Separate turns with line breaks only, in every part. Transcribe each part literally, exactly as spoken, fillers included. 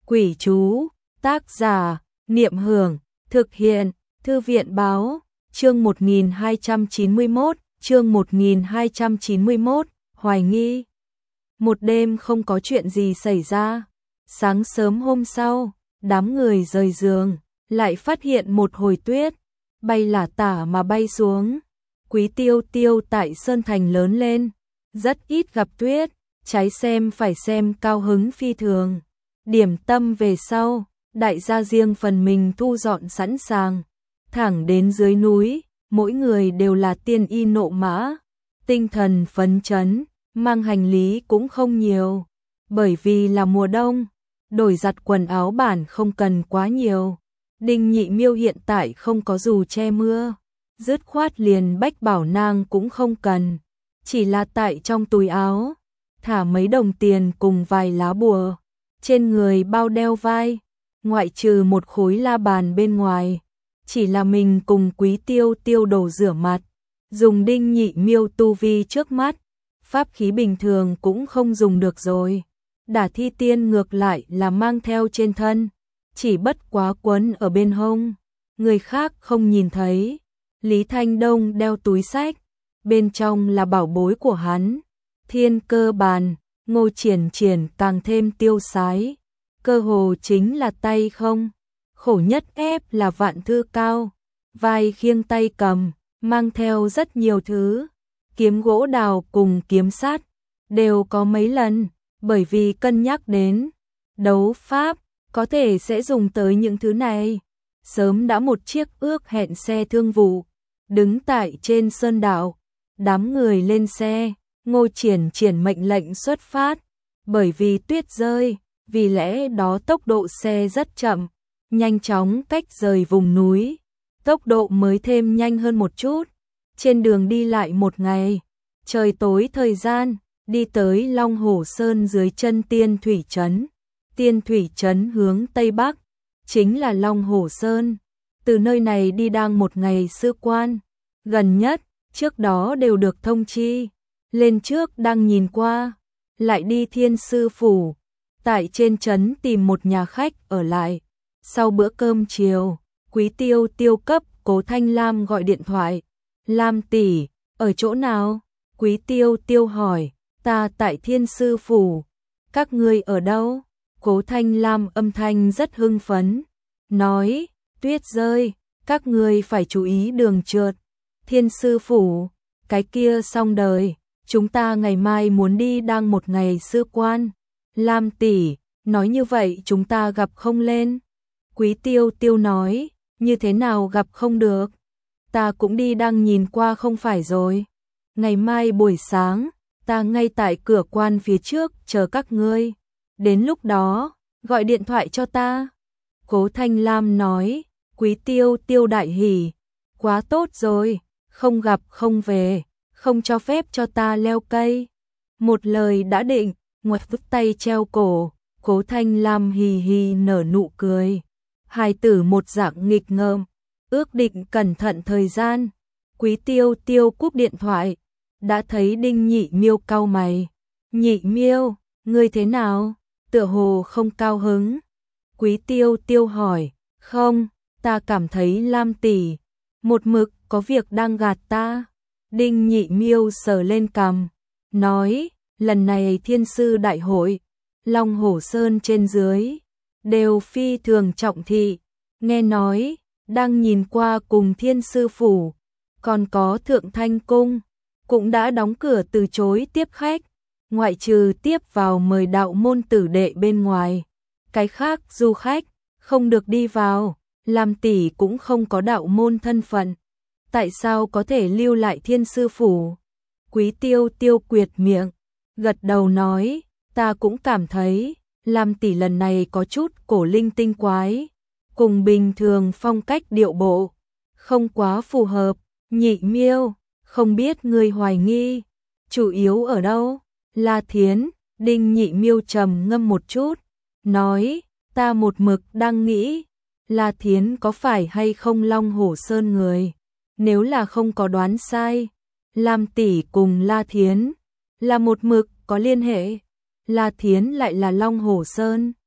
Quỷ chú, tác giả, Niệm Hưởng, thực hiện, Thư viện Báo, chương một nghìn hai trăm chín mươi mốt, chương một nghìn hai trăm chín mươi mốt, hoài nghi. Một đêm không có chuyện gì xảy ra. Sáng sớm hôm sau, đám người rời giường, lại phát hiện một hồi tuyết, bay lả tả mà bay xuống. Quý Tiêu Tiêu tại Sơn Thành lớn lên, rất ít gặp tuyết, trái xem phải xem cao hứng phi thường. Điểm tâm về sau, đại gia riêng phần mình thu dọn sẵn sàng, thẳng đến dưới núi, mỗi người đều là tiên y nộ mã, tinh thần phấn chấn, mang hành lý cũng không nhiều, bởi vì là mùa đông, đổi giặt quần áo bản không cần quá nhiều. Đinh Nhị Miêu hiện tại không có dù che mưa, dứt khoát liền bách bảo nang cũng không cần, chỉ là tại trong túi áo, thả mấy đồng tiền cùng vài lá bùa, trên người bao đeo vai, ngoại trừ một khối la bàn bên ngoài, chỉ là mình cùng Quý Tiêu Tiêu đồ rửa mặt, dùng Đinh Nhị Miêu tu vi trước mắt, pháp khí bình thường cũng không dùng được rồi. Đả Thi Tiên ngược lại là mang theo trên thân, chỉ bất quá quấn ở bên hông, người khác không nhìn thấy. Lý Thanh Đông đeo túi xách, bên trong là bảo bối của hắn, Thiên Cơ Bàn. Ngô Triển Triển càng thêm tiêu sái, cơ hồ chính là tay không, khổ nhất ép là Vạn Thư Cao, vai khiêng tay cầm, mang theo rất nhiều thứ, kiếm gỗ đào cùng kiếm sắt, đều có mấy lần, bởi vì cân nhắc đến đấu pháp, có thể sẽ dùng tới những thứ này. Sớm đã một chiếc ước hẹn xe thương vụ, đứng tại trên sơn đảo, đám người lên xe. Ngô Triển Triển mệnh lệnh xuất phát, bởi vì tuyết rơi, vì lẽ đó tốc độ xe rất chậm, nhanh chóng cách rời vùng núi, tốc độ mới thêm nhanh hơn một chút. Trên đường đi lại một ngày, trời tối thời gian, đi tới Long Hổ Sơn dưới chân Tiên Thủy Trấn. Tiên Thủy Trấn hướng Tây Bắc, chính là Long Hổ Sơn. Từ nơi này đi đang một ngày sư quan, gần nhất, trước đó đều được thông chi. Lên trước đang nhìn qua, lại đi Thiên Sư Phủ, tại trên trấn tìm một nhà khách ở lại. Sau bữa cơm chiều, Quý Tiêu Tiêu cấp Cố Thanh Lam gọi điện thoại. Lam tỷ, ở chỗ nào? Quý Tiêu Tiêu hỏi. Ta tại Thiên Sư Phủ. Các ngươi ở đâu? Cố Thanh Lam âm thanh rất hưng phấn, nói, tuyết rơi, các ngươi phải chú ý đường trượt. Thiên Sư Phủ, cái kia xong đời. Chúng ta ngày mai muốn đi đang một ngày sư quan. Lam tỷ, nói như vậy chúng ta gặp không lên. Quý Tiêu Tiêu nói, như thế nào gặp không được. Ta cũng đi đang nhìn qua không phải rồi. Ngày mai buổi sáng, ta ngay tại cửa quan phía trước chờ các ngươi. Đến lúc đó, gọi điện thoại cho ta. Cố Thanh Lam nói, Quý Tiêu Tiêu đại hỉ. Quá tốt rồi, không gặp không về. Không cho phép cho ta leo cây. Một lời đã định, ngoặt vứt tay treo cổ, Cố Thanh Lam hì hì nở nụ cười. Hài tử một dạng nghịch ngợm, ước định cẩn thận thời gian. Quý Tiêu Tiêu cúp điện thoại, đã thấy Đinh Nhị Miêu cau mày. Nhị Miêu, ngươi thế nào? Tựa hồ không cao hứng. Quý Tiêu Tiêu hỏi, không, ta cảm thấy Lam tỷ, một mực có việc đang gạt ta. Đinh Nhị Miêu sờ lên cằm, nói, lần này Thiên Sư Đại hội, Long Hổ Sơn trên dưới, đều phi thường trọng thị, nghe nói, đang nhìn qua cùng Thiên Sư Phủ, còn có Thượng Thanh Cung, cũng đã đóng cửa từ chối tiếp khách, ngoại trừ tiếp vào mời đạo môn tử đệ bên ngoài, cái khác du khách, không được đi vào, Lam tỷ cũng không có đạo môn thân phận. Tại sao có thể lưu lại Thiên Sư Phủ? Quý Tiêu Tiêu quyệt miệng, gật đầu nói, ta cũng cảm thấy, Lam tỷ lần này có chút cổ linh tinh quái, cùng bình thường phong cách điệu bộ, không quá phù hợp. Nhị Miêu, không biết ngươi hoài nghi, chủ yếu ở đâu? La Thiến, Đinh Nhị Miêu trầm ngâm một chút, nói, ta một mực đang nghĩ, La Thiến có phải hay không Long Hổ Sơn người? Nếu là không có đoán sai, Lam tỷ cùng La Thiến là một mực có liên hệ, La Thiến lại là Long Hổ Sơn.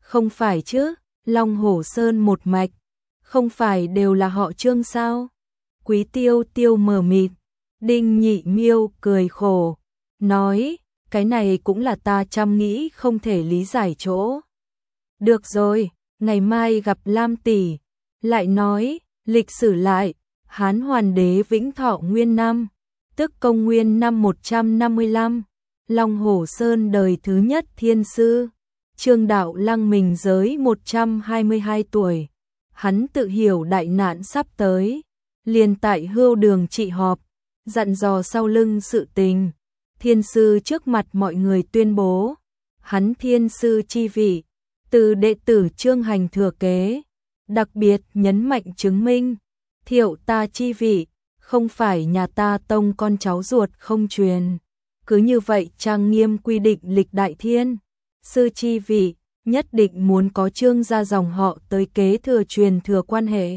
Không phải chứ, Long Hổ Sơn một mạch, không phải đều là họ Trương sao? Quý Tiêu Tiêu mờ mịt, Đinh Nhị Miêu cười khổ, nói, cái này cũng là ta chăm nghĩ không thể lý giải chỗ. Được rồi, ngày mai gặp Lam tỷ, lại nói, lịch sử lại, Hán Hoàn Đế Vĩnh Thọ Nguyên năm, tức Công Nguyên năm một trăm năm mươi lăm, Long Hổ Sơn đời thứ nhất thiên sư, Trương Đạo Lăng mình giới một trăm hai mươi hai tuổi, hắn tự hiểu đại nạn sắp tới, liền tại Hưu Đường trị họp, dặn dò sau lưng sự tình, thiên sư trước mặt mọi người tuyên bố, hắn thiên sư chi vị, từ đệ tử Trương Hành thừa kế, đặc biệt nhấn mạnh chứng minh, thiệu ta chi vị, không phải nhà ta tông con cháu ruột không truyền. Cứ như vậy trang nghiêm quy định lịch đại thiên, sư chi vị, nhất định muốn có Trương gia dòng họ tới kế thừa truyền thừa quan hệ.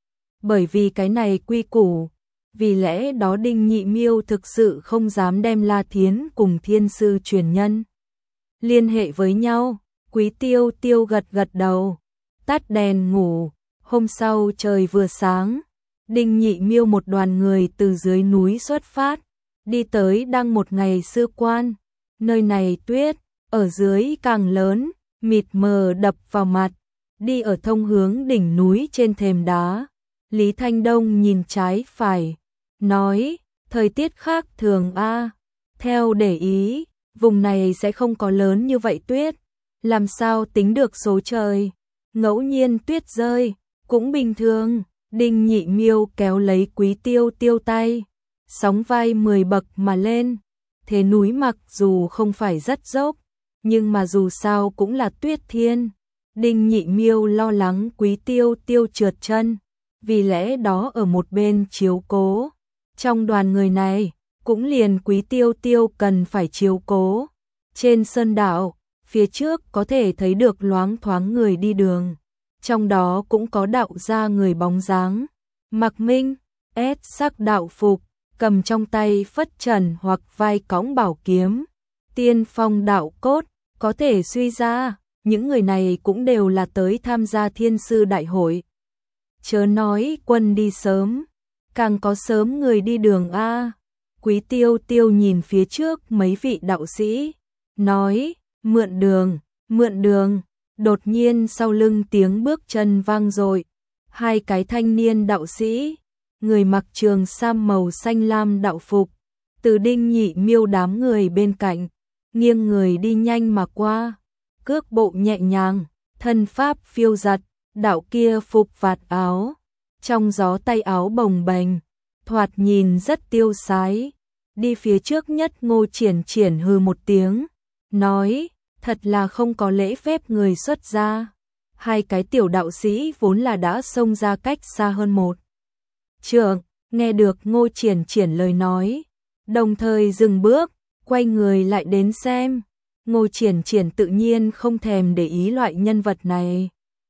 Bởi vì cái này quy củ, vì lẽ đó Đinh Nhị Miêu thực sự không dám đem La Thiến cùng thiên sư truyền nhân liên hệ với nhau. Quý Tiêu Tiêu gật gật đầu, tắt đèn ngủ. Hôm sau trời vừa sáng, Đinh Nhị Miêu một đoàn người từ dưới núi xuất phát, đi tới Đăng một ngày sư quan. Nơi này tuyết ở dưới càng lớn, mịt mờ đập vào mặt. Đi ở thông hướng đỉnh núi trên thềm đá, Lý Thanh Đông nhìn trái phải, nói, thời tiết khác thường a. Theo để ý, vùng này sẽ không có lớn như vậy tuyết, làm sao tính được số trời, ngẫu nhiên tuyết rơi, cũng bình thường. Đinh Nhị Miêu kéo lấy Quý Tiêu Tiêu tay, sóng vai mười bậc mà lên. Thế núi mặc dù không phải rất dốc, nhưng mà dù sao cũng là tuyết thiên. Đinh Nhị Miêu lo lắng Quý Tiêu Tiêu trượt chân, vì lẽ đó ở một bên chiếu cố. Trong đoàn người này, cũng liền Quý Tiêu Tiêu cần phải chiếu cố. Trên sơn đạo, phía trước có thể thấy được loáng thoáng người đi đường. Trong đó cũng có đạo gia người bóng dáng. Mặc Minh, ét sắc đạo phục, cầm trong tay phất trần hoặc vai cõng bảo kiếm. Tiên phong đạo cốt, có thể suy ra, những người này cũng đều là tới tham gia thiên sư đại hội. Chớ nói quân đi sớm, càng có sớm người đi đường a. Quý Tiêu Tiêu nhìn phía trước mấy vị đạo sĩ, nói, mượn đường, mượn đường. Đột nhiên sau lưng tiếng bước chân vang dội, hai cái thanh niên đạo sĩ, người mặc trường sam màu xanh lam đạo phục, từ Đinh Nhị Miêu đám người bên cạnh, nghiêng người đi nhanh mà qua, cước bộ nhẹ nhàng, thân pháp phiêu giật, đạo kia phục vạt áo, trong gió tay áo bồng bềnh, thoạt nhìn rất tiêu sái. Đi phía trước nhất Ngô Triển Triển hừ một tiếng, nói, thật là không có lễ phép người xuất gia. Hai cái tiểu đạo sĩ vốn là đã xông ra cách xa hơn một trượng, nghe được Ngô Triển Triển lời nói, đồng thời dừng bước, quay người lại đến xem. Ngô Triển Triển tự nhiên không thèm để ý loại nhân vật này.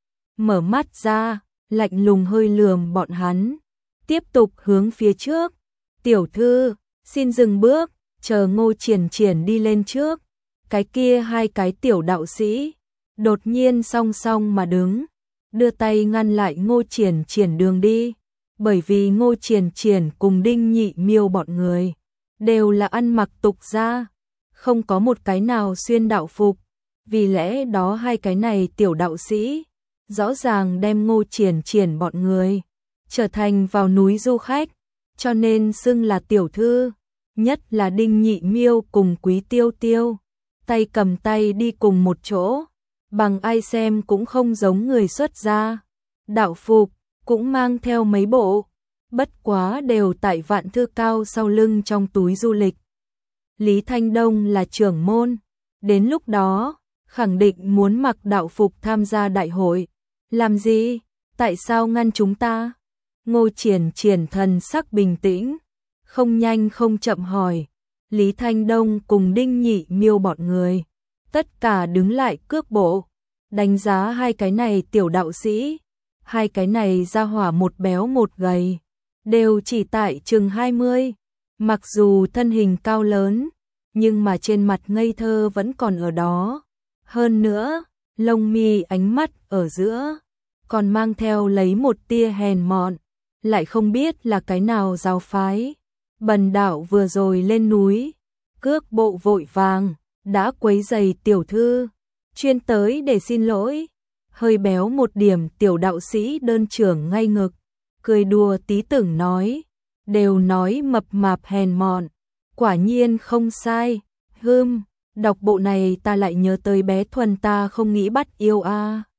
Mở mắt ra, lạnh lùng hơi lườm bọn hắn, tiếp tục hướng phía trước. Tiểu thư, xin dừng bước, chờ Ngô Triển Triển đi lên trước. Cái kia hai cái tiểu đạo sĩ đột nhiên song song mà đứng, đưa tay ngăn lại Ngô Triển Triển đường đi, bởi vì Ngô Triển Triển cùng Đinh Nhị Miêu bọn người đều là ăn mặc tục gia, không có một cái nào xuyên đạo phục, vì lẽ đó hai cái này tiểu đạo sĩ rõ ràng đem Ngô Triển Triển bọn người trở thành vào núi du khách, cho nên xưng là tiểu thư. Nhất là Đinh Nhị Miêu cùng Quý Tiêu Tiêu, tay cầm tay đi cùng một chỗ, bằng ai xem cũng không giống người xuất gia. Đạo phục cũng mang theo mấy bộ, bất quá đều tại Vạn Thư Cao sau lưng trong túi du lịch. Lý Thanh Đông là trưởng môn, đến lúc đó khẳng định muốn mặc đạo phục tham gia đại hội. Làm gì? Tại sao ngăn chúng ta? Ngô Triển Triển thần sắc bình tĩnh, không nhanh không chậm hỏi. Lý Thanh Đông cùng Đinh Nhị Miêu bọn người tất cả đứng lại cước bộ, đánh giá hai cái này tiểu đạo sĩ. Hai cái này ra hỏa một béo một gầy, đều chỉ tại chừng hai mươi, mặc dù thân hình cao lớn, nhưng mà trên mặt ngây thơ vẫn còn ở đó. Hơn nữa, lông mi ánh mắt ở giữa, còn mang theo lấy một tia hèn mọn, lại không biết là cái nào giáo phái. Bần đạo vừa rồi lên núi, cước bộ vội vàng, đã quấy giày tiểu thư, chuyên tới để xin lỗi. Hơi béo một điểm tiểu đạo sĩ đơn trưởng ngay ngực, cười đùa tí tưởng nói, đều nói mập mạp hèn mọn, quả nhiên không sai. Hưm, đọc bộ này ta lại nhớ tới bé Thuần ta không nghĩ bắt yêu a.